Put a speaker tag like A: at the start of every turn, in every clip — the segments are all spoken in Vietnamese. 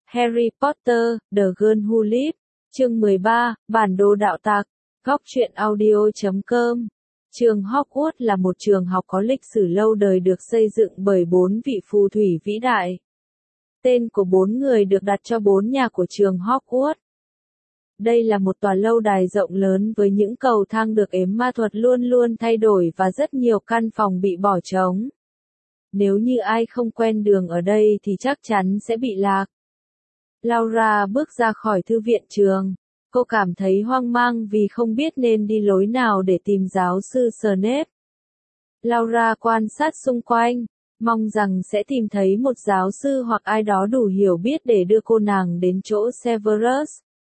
A: Harry Potter, The Girl Who Lived, chương 13, Bản đồ đạo tặc, góc truyện audio.com. Trường Hogwarts là một trường học có lịch sử lâu đời được xây dựng bởi 4 vị phù thủy vĩ đại. Tên của 4 người được đặt cho 4 nhà của trường Hogwarts. Đây là một tòa lâu đài rộng lớn với những cầu thang được ếm ma thuật luôn luôn thay đổi và rất nhiều căn phòng bị bỏ trống. Nếu như ai không quen đường ở đây thì chắc chắn sẽ bị lạc. Laura bước ra khỏi thư viện trường. Cô cảm thấy hoang mang vì không biết nên đi lối nào để tìm giáo sư Snape. Laura quan sát xung quanh, mong rằng sẽ tìm thấy một giáo sư hoặc ai đó đủ hiểu biết để đưa cô nàng đến chỗ Severus.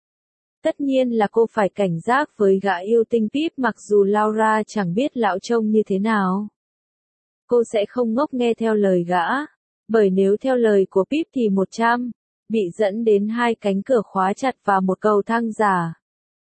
A: Tất nhiên là cô phải cảnh giác với gã yêu tinh Pip mặc dù Laura chẳng biết lão trông như thế nào. Cô sẽ không ngốc nghe theo lời gã, bởi nếu theo lời của Pip thì 100, bị dẫn đến 2 cánh cửa khóa chặt và một cầu thang giả.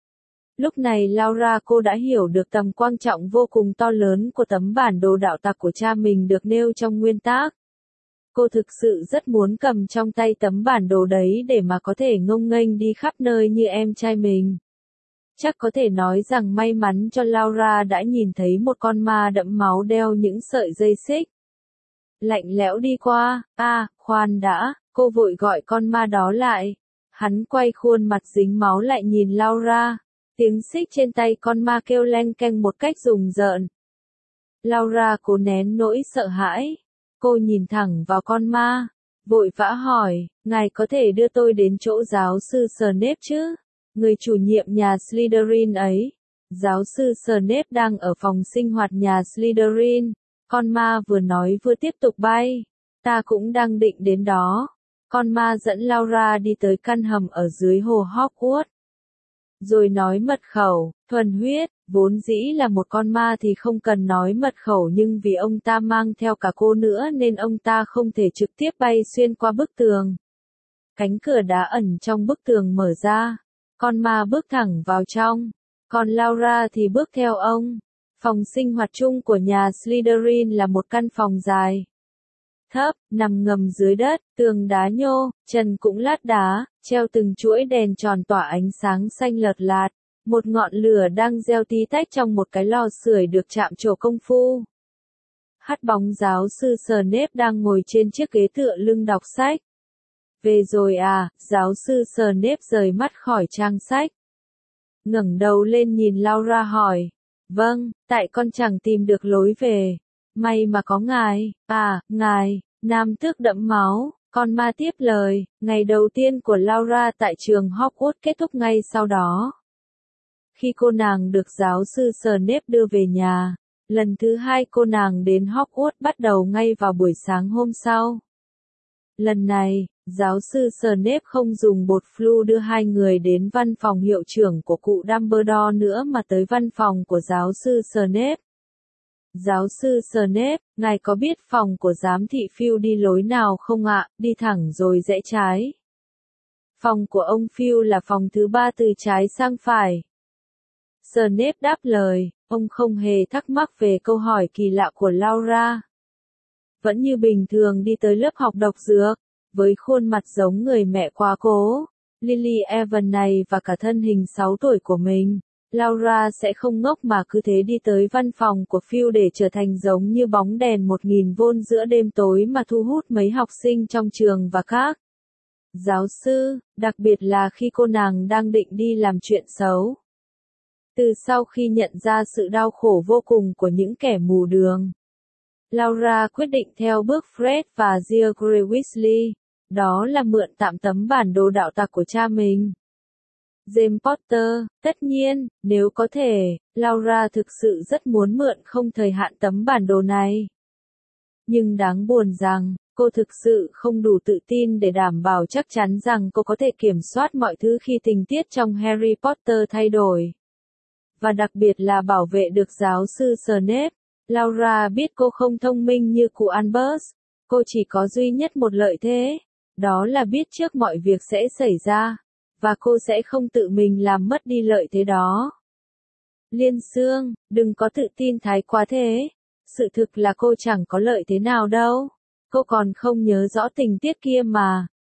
A: Lúc này Laura cô đã hiểu được tầm quan trọng vô cùng to lớn của tấm bản đồ đạo tặc của cha mình được nêu trong nguyên tác. Cô thực sự rất muốn cầm trong tay tấm bản đồ đấy để mà có thể ngông nghênh đi khắp nơi như em trai mình. Chắc có thể nói rằng may mắn cho Laura đã nhìn thấy một con ma đẫm máu đeo những sợi dây xích. Lạnh lẽo đi qua, khoan đã, cô vội gọi con ma đó lại. Hắn quay khuôn mặt dính máu lại nhìn Laura. Tiếng xích trên tay con ma kêu leng keng một cách rùng rợn. Laura cố nén nỗi sợ hãi. Cô nhìn thẳng vào con ma, vội vã hỏi, ngài có thể đưa tôi đến chỗ giáo sư Snape chứ? Người chủ nhiệm nhà Slytherin ấy. Giáo sư Snape đang ở phòng sinh hoạt nhà Slytherin. Con ma vừa nói vừa tiếp tục bay. Ta cũng đang định đến đó. Con ma dẫn Laura đi tới căn hầm ở dưới hồ Hogwarts. Rồi nói mật khẩu, thuần huyết, vốn dĩ là một con ma thì không cần nói mật khẩu nhưng vì ông ta mang theo cả cô nữa nên ông ta không thể trực tiếp bay xuyên qua bức tường. Cánh cửa đá ẩn trong bức tường mở ra. Con ma bước thẳng vào trong. Còn Laura thì bước theo ông. Phòng sinh hoạt chung của nhà Slytherin là một căn phòng dài, thấp, nằm ngầm dưới đất, tường đá nhô, trần cũng lát đá, treo từng chuỗi đèn tròn tỏa ánh sáng xanh lợt lạt. Một ngọn lửa đang reo tí tách trong một cái lò sưởi được chạm trổ công phu. Hắt bóng giáo sư Snape đang ngồi trên chiếc ghế tựa lưng đọc sách. Về rồi à, giáo sư Snape rời mắt khỏi trang sách. Ngẩng đầu lên nhìn Laura hỏi. Vâng, tại con chẳng tìm được lối về. May mà có ngài, ngài, nam tước đẫm máu, con ma tiếp lời. Ngày đầu tiên của Laura tại trường Hogwarts kết thúc ngay sau đó. Khi cô nàng được giáo sư Snape đưa về nhà, lần thứ 2 cô nàng đến Hogwarts bắt đầu ngay vào buổi sáng hôm sau. Lần này, giáo sư Snape không dùng bột flu đưa 2 người đến văn phòng hiệu trưởng của cụ Dumbledore nữa mà tới văn phòng của giáo sư Snape. Giáo sư Snape, ngài có biết phòng của giám thị Phil đi lối nào không ạ? Đi thẳng rồi rẽ trái. Phòng của ông Phil là phòng thứ 3 từ trái sang phải. Snape đáp lời, ông không hề thắc mắc về câu hỏi kỳ lạ của Laura. Vẫn như bình thường đi tới lớp học độc dược, với khuôn mặt giống người mẹ quá cố, Lily Evans này và cả thân hình 6 tuổi của mình. Laura sẽ không ngốc mà cứ thế đi tới văn phòng của Phil để trở thành giống như bóng đèn 1000V giữa đêm tối mà thu hút mấy học sinh trong trường và các giáo sư, đặc biệt là khi cô nàng đang định đi làm chuyện xấu. Từ sau khi nhận ra sự đau khổ vô cùng của những kẻ mù đường, Laura quyết định theo bước Fred và George Weasley, đó là mượn tạm tấm bản đồ đạo tặc của cha mình. James Potter, tất nhiên, nếu có thể, Laura thực sự rất muốn mượn không thời hạn tấm bản đồ này. Nhưng đáng buồn rằng, cô thực sự không đủ tự tin để đảm bảo chắc chắn rằng cô có thể kiểm soát mọi thứ khi tình tiết trong Harry Potter thay đổi. Và đặc biệt là bảo vệ được giáo sư Snape. Laura biết cô không thông minh như cụ Albus. Cô chỉ có duy nhất một lợi thế. Đó là biết trước mọi việc sẽ xảy ra. Và cô sẽ không tự mình làm mất đi lợi thế đó. Liên Sương, đừng có tự tin thái quá thế. Sự thực là cô chẳng có lợi thế nào đâu. Cô còn không nhớ rõ tình tiết kia mà.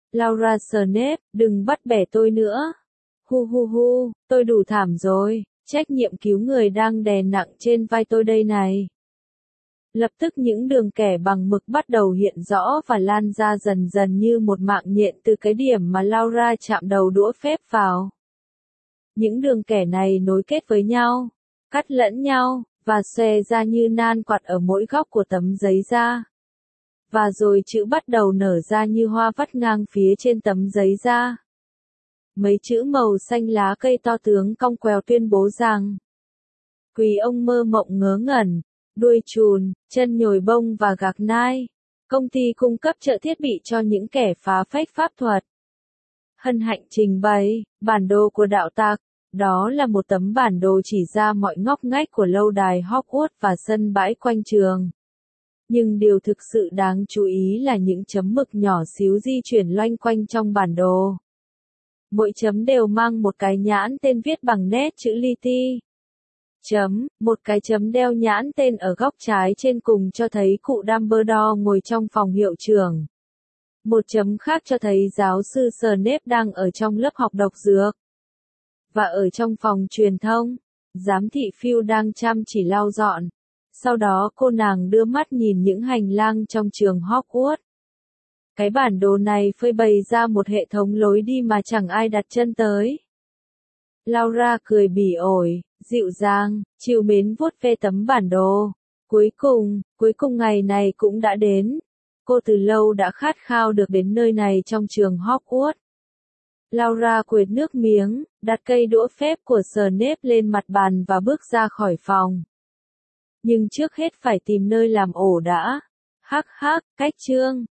A: Laura Snape, đừng bắt bẻ tôi nữa. Hu hu hu, tôi đủ thảm rồi, trách nhiệm cứu người đang đè nặng trên vai tôi đây này. Lập tức những đường kẻ bằng mực bắt đầu hiện rõ và lan ra dần dần như một mạng nhện từ cái điểm mà Laura chạm đầu đũa phép vào. Những đường kẻ này nối kết với nhau, cắt lẫn nhau, và xòe ra như nan quạt ở mỗi góc của tấm giấy da. Và rồi chữ bắt đầu nở ra như hoa vắt ngang phía trên tấm giấy da. Mấy chữ màu xanh lá cây to tướng cong queo tuyên bố rằng Quý ông mơ mộng ngớ ngẩn, đuôi chùn, chân nhồi bông và gạc nai. Công ty cung cấp trợ thiết bị cho những kẻ phá phách pháp thuật. Hân hạnh trình bày, bản đồ của đạo tặc. Đó là một tấm bản đồ chỉ ra mọi ngóc ngách của lâu đài Hogwarts và sân bãi quanh trường. Nhưng điều thực sự đáng chú ý là những chấm mực nhỏ xíu di chuyển loanh quanh trong bản đồ. Mỗi chấm đều mang một cái nhãn tên viết bằng nét chữ li ti. Một cái chấm đeo nhãn tên ở góc trái trên cùng cho thấy cụ Dumbledore ngồi trong phòng hiệu trưởng. Một chấm khác cho thấy giáo sư Snape đang ở trong lớp học độc dược. Và ở trong phòng truyền thông, giám thị Phil đang chăm chỉ lau dọn. Sau đó cô nàng đưa mắt nhìn những hành lang trong trường Hogwarts. Cái bản đồ này phơi bày ra một hệ thống lối đi mà chẳng ai đặt chân tới. Laura cười bỉ ổi, dịu dàng, trìu mến vuốt ve tấm bản đồ. Cuối cùng ngày này cũng đã đến. Cô từ lâu đã khát khao được đến nơi này trong trường Hogwarts. Laura quệt nước miếng, đặt cây đũa phép của Snape lên mặt bàn và bước ra khỏi phòng. Nhưng trước hết phải tìm nơi làm ổ đã. Hắc hắc, cách chương.